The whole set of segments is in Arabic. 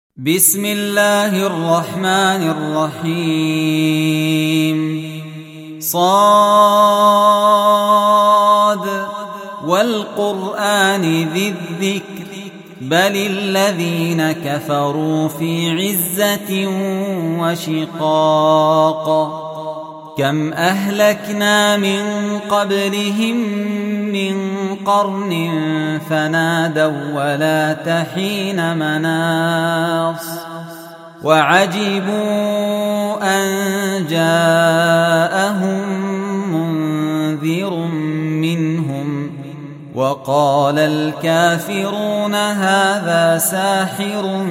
بسم الله الرحمن الرحيم صاد والقرآن ذي الذكر بل الذين كفروا في عزة وشقاق كم أهلكنا من قبلهم من قرن فنادوا ولا تحين مناص وعجبوا أن جاءهم منذر منهم وقال الكافرون هذا ساحر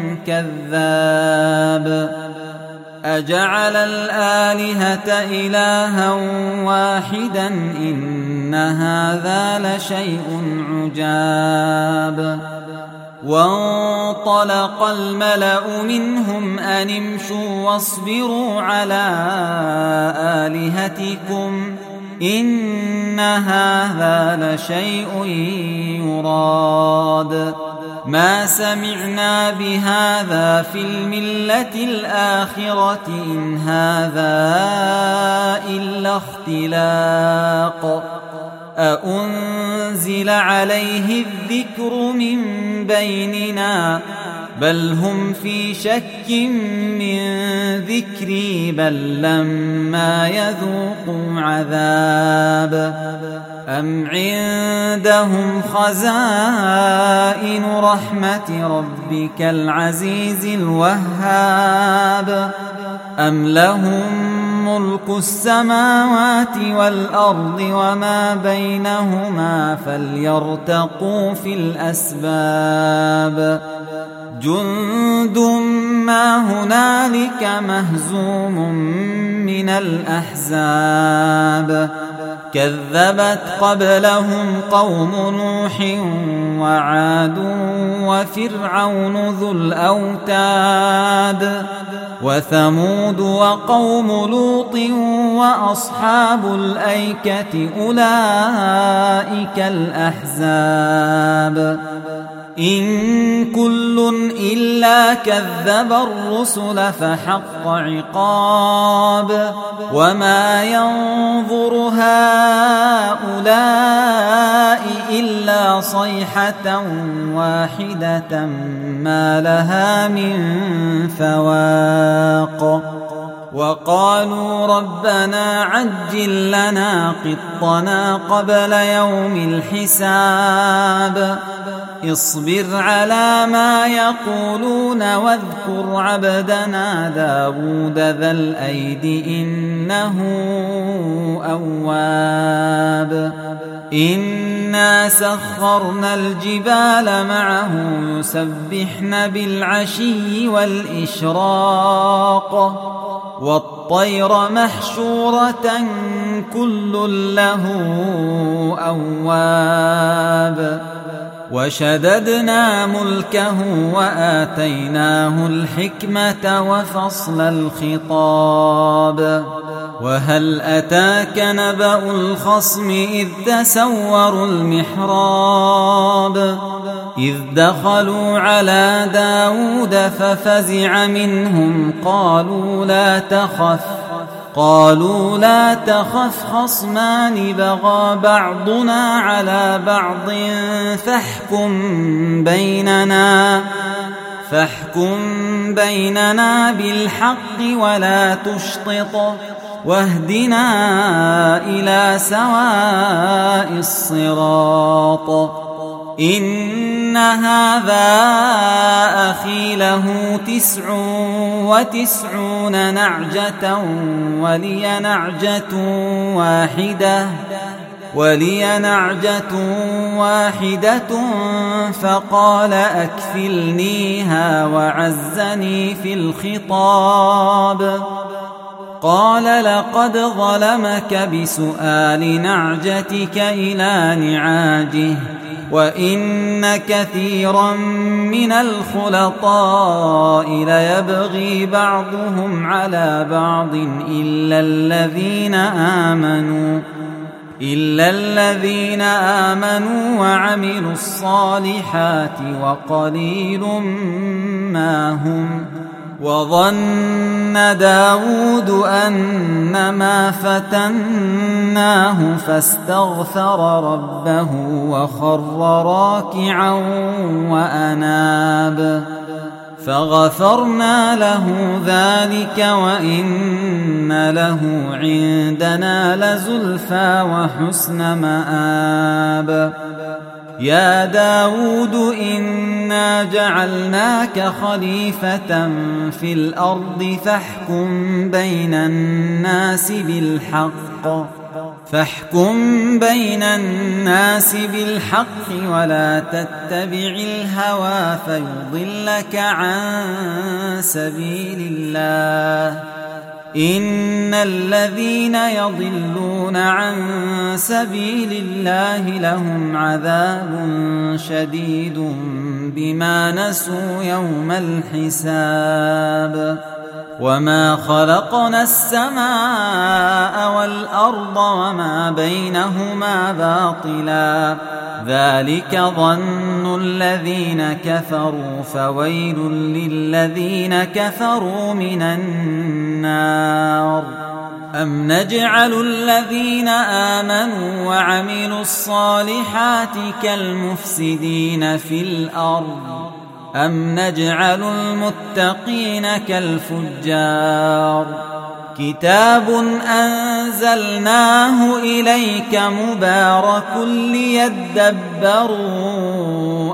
كذاب أجعل الآلهة إلها واحدا إن هذا لشيء عجاب وانطلق الملأ منهم أن امشوا واصبروا على آلهتكم إن هذا لشيء يراد ما سمعنا بهذا في الملة الآخرة إن هذا إلا اختلاق أأنزل عليه الذكر من بيننا بل هم في شك من ذكري بل لما يذوقوا عذاب أم عندهم خزائن رحمة ربك العزيز الوهاب أم لهم ملك السماوات والأرض وما بينهما فليرتقوا في الأسباب جند ما هنالك مهزوم من الأحزاب كذبت قبلهم قوم نوح وعاد وفرعون ذو الأوتاد وثمود وقوم لوط وأصحاب الأيكة أولئك الأحزاب إن كل إلا كذب الرسل فحق عقاب وما ينظر هؤلاء إلا صيحة واحدة ما لها من فواق وقالوا ربنا عجل لنا قطنا قبل يوم الحساب اصبر على ما يقولون واذكر عبدنا داود ذا الأيد إنه أواب إنا سخرنا الجبال معه يسبحن بالعشي والإشراق والطير محشورة كل له أواب وشددنا ملكه وآتيناه الحكمة وفصل الخطاب وهل أتاك نبأ الخصم إذ تسوروا المحراب إذ دخلوا على داود ففزع منهم قالوا لا تخف خصمان بغى بعضنا على بعض فاحكم بيننا بالحق ولا تشطط واهدنا إلى سواء الصراط إن هذا أخي له 99 نعجة ولي نعجة واحدة فقال أكفلنيها وعزني في الخطاب قال لقد ظلمك بسؤال نعجتك إلى نعاجه وإن كثيرا من الخلطاء ليبغي بعضهم على بعض إلا الذين آمنوا إلا الذين آمنوا وعملوا الصالحات وقليل ما هم. وظن داود أنما فتناه فاستغفر ربه وخر راكعا وأناب فغفرنا له ذلك وإن له عندنا لزلفى وحسن مآب. يا داود إنا جعلناك خليفة في الأرض فاحكم بين الناس بالحق ولا تتبع الهوى فيضلك عن سبيل الله. إن الذين يضلون عن سبيل الله لهم عذاب شديد بما نسوا يوم الحساب. وما خلقنا السماء والأرض وما بينهما باطلا ذلك ظن الذين كفروا فويل للذين كفروا من النار. أم نجعل الذين آمنوا وعملوا الصالحات كالمفسدين في الأرض أم نجعل المتقين كالفجار. كتاب أنزلناه إليك مبارك ليدبروا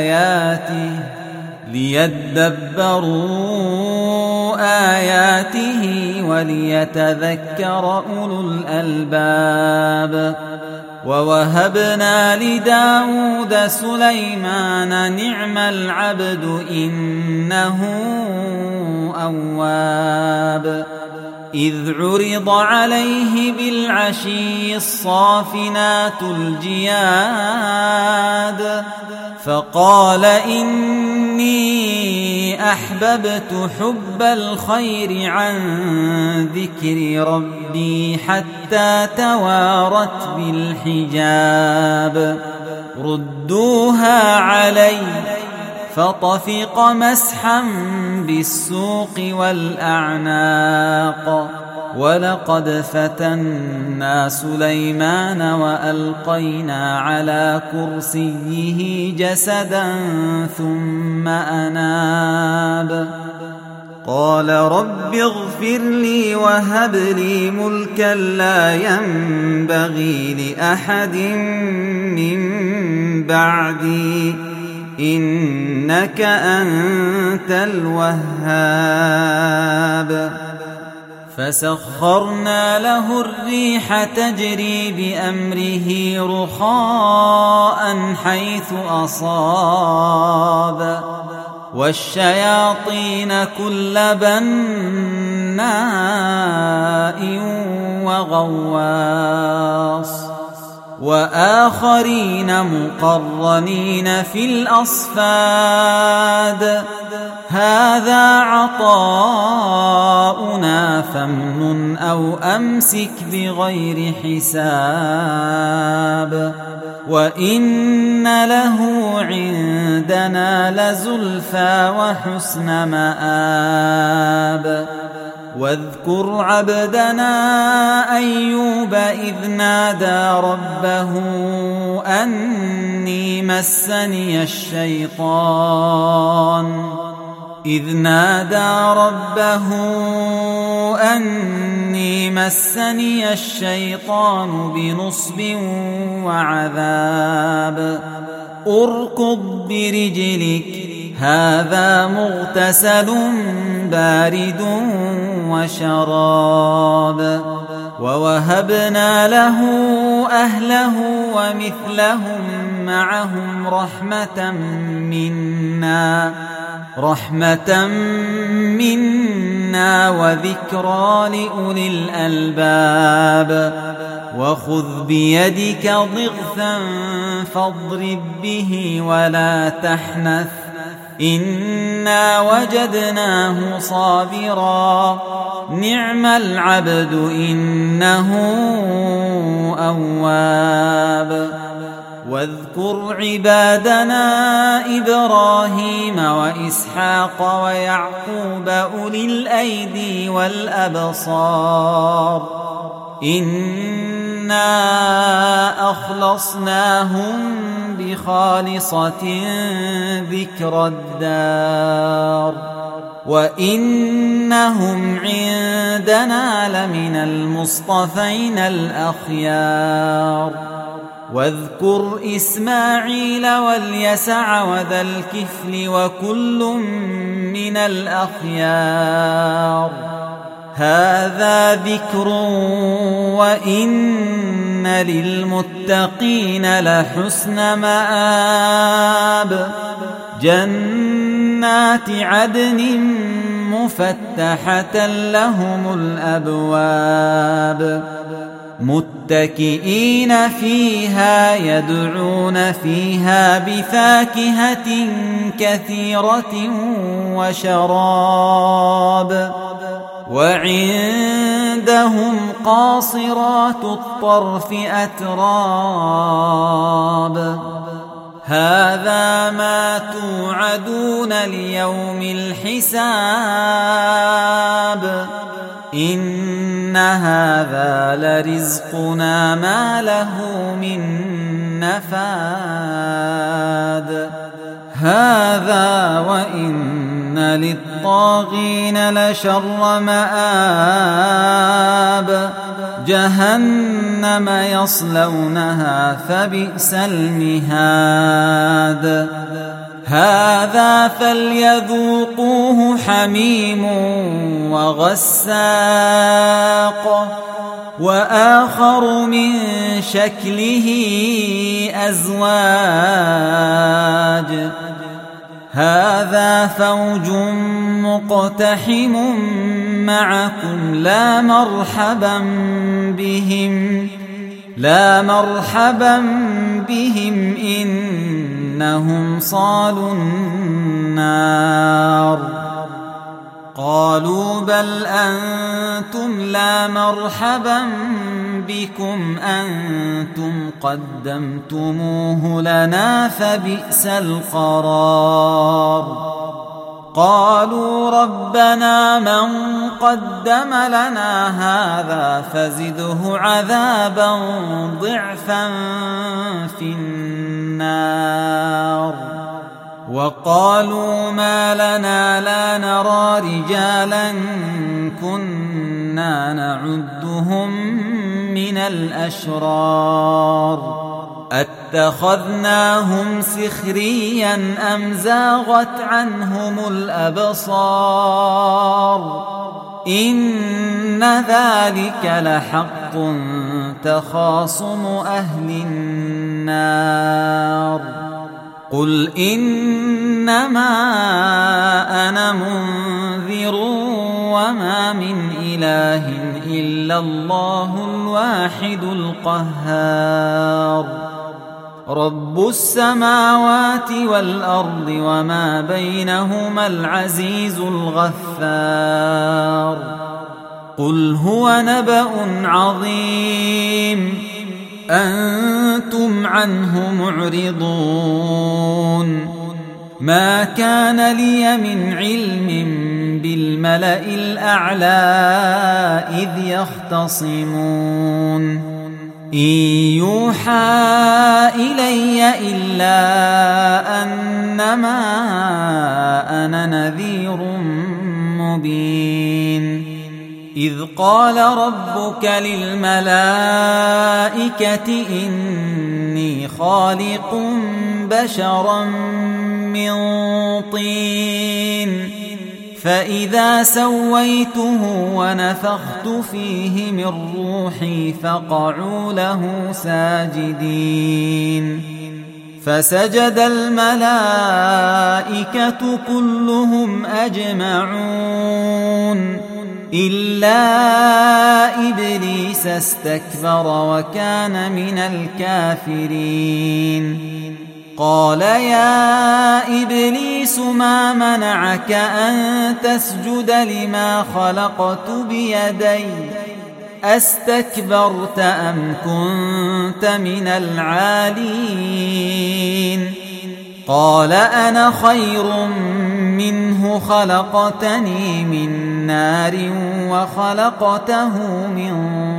آياته وليتذكر أولو الألباب. ووهبنا لداود سليمان نعم العبد إنه أواب. إذ عرض عليه بالعشي الصافنات الجياد فقال إني أحببت حب الخير عن ذكر ربي حتى توارت بالحجاب. ردوها علي فطفق مسحا بالسوق والأعناق. ولقد فتنا سليمان وألقينا على كرسيه جسدا ثم أناب. قال رب اغفر لي وهب لي ملكا لا ينبغي لأحد من بعدي إنك أنت الوهاب. فسخرنا له الريح تجري بأمره رخاء حيث أصاب والشياطين كل بناء وغواص وآخرين مقرنين في الأصفاد. هذا عطاؤنا فامنن أو أمسك بغير حساب. وإن له عندنا لزلفى وحسن مآب. واذكر عبدنا أيوب إذ نادى ربه أني مسني الشيطان بنصب وعذاب. اركض برجلك هذا مغتسل بارد وشراب. ووهبنا له أهله ومثلهم معهم رحمة منا وذكرى لأولي الألباب. وخذ بيدك ضغثا فاضرب به ولا إنا وجدناه صابرا نعم العبد إنه أواب واذكر عبادنا إبراهيم وإسحاق ويعقوب أولي الأيدي والأبصار إنا أخلصناهم بخالصة ذكر الدار وإنهم عندنا لمن المصطفين الأخيار واذكر إسماعيل واليسع وذا الكفل وكل من الأخيار هذا ذكر وإن للمتقين لحسن مآب جنات عدن مفتحة لهم الأبواب متكئين فيها يدعون فيها بفاكهة كثيرة وشراب وعندهم قاصرات الطرف أتراب هذا ما توعدون ليوم الحساب إن هذا لرزقنا ما له من نفاد هذا وإن للطاغين لشر مآب جهنم يصلونها فبئس المهاد هذا فليذوقوه حميم وغساق وآخر من شكله أزواج هذا فوج مقتحم معكم لا مرحبا بهم إنهم صالوا النار قالوا بل أنتم لا مرحبا بكم أنتم قدمتموه لنا فبئس القرار قالوا ربنا من قدم لنا هذا فزده عذابا ضعفا في النار وقالوا ما لنا لا نرى رجالا كنا نعدهم من الأشرار أتخذناهم سخريا أم زاغت عنهم الأبصار إن ذلك لحق تخاصم أهل النار قل إنما أنا منذر وما من إله إلا الله الواحد القهار رب السماوات والأرض وما بينهما العزيز الغفار قل هو نبأ عظيم أنتم عنه معرضون ما كان لي من علم بالملأ الأعلى إذ يختصمون إن يوحى إلي إلا أنما أنا نذير مبين إذ قال ربك للملائكة إني خالق بشرا من طين فإذا سويته ونفخت فيه من روحي فقعوا له ساجدين فسجد الملائكة كلهم أجمعون إلا إبليس استكبر وكان من الكافرين قال يا إبليس ما منعك أن تسجد لما خلقت بيدي أستكبرت أم كنت من العالين قال أنا خير منه خلقتني من نار وخلقته من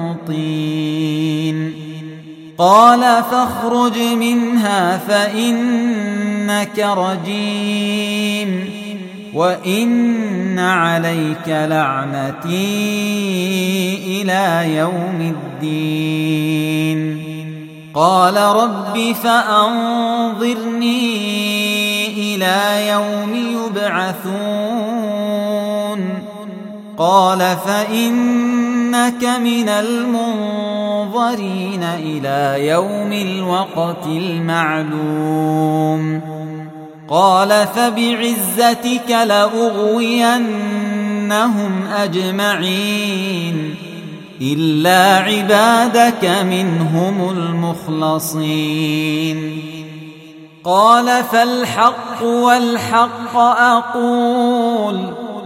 طين قال فاخرج منها فإنك رجيم وإن عليك لعنتي إلى يوم الدين قال رب فأنظرني إلى يوم يبعثون قال فإنك من المنظرين إلى يوم الوقت المعلوم قال فبعزتك لأغوينهم أجمعين إلا عبادك منهم المخلصين قال فالحق والحق أقول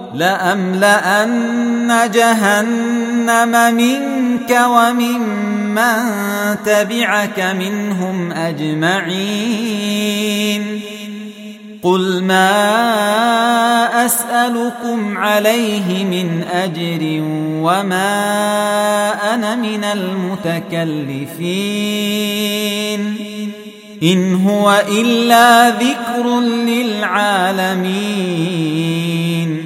لأملأن جهنم منك وممن تبعك منهم أجمعين قل ما أسألكم عليه من أجر وما أنا من المتكلفين إن هو إلا ذكر للعالمين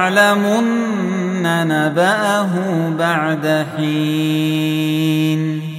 ولتعلمن نبأه بعد حين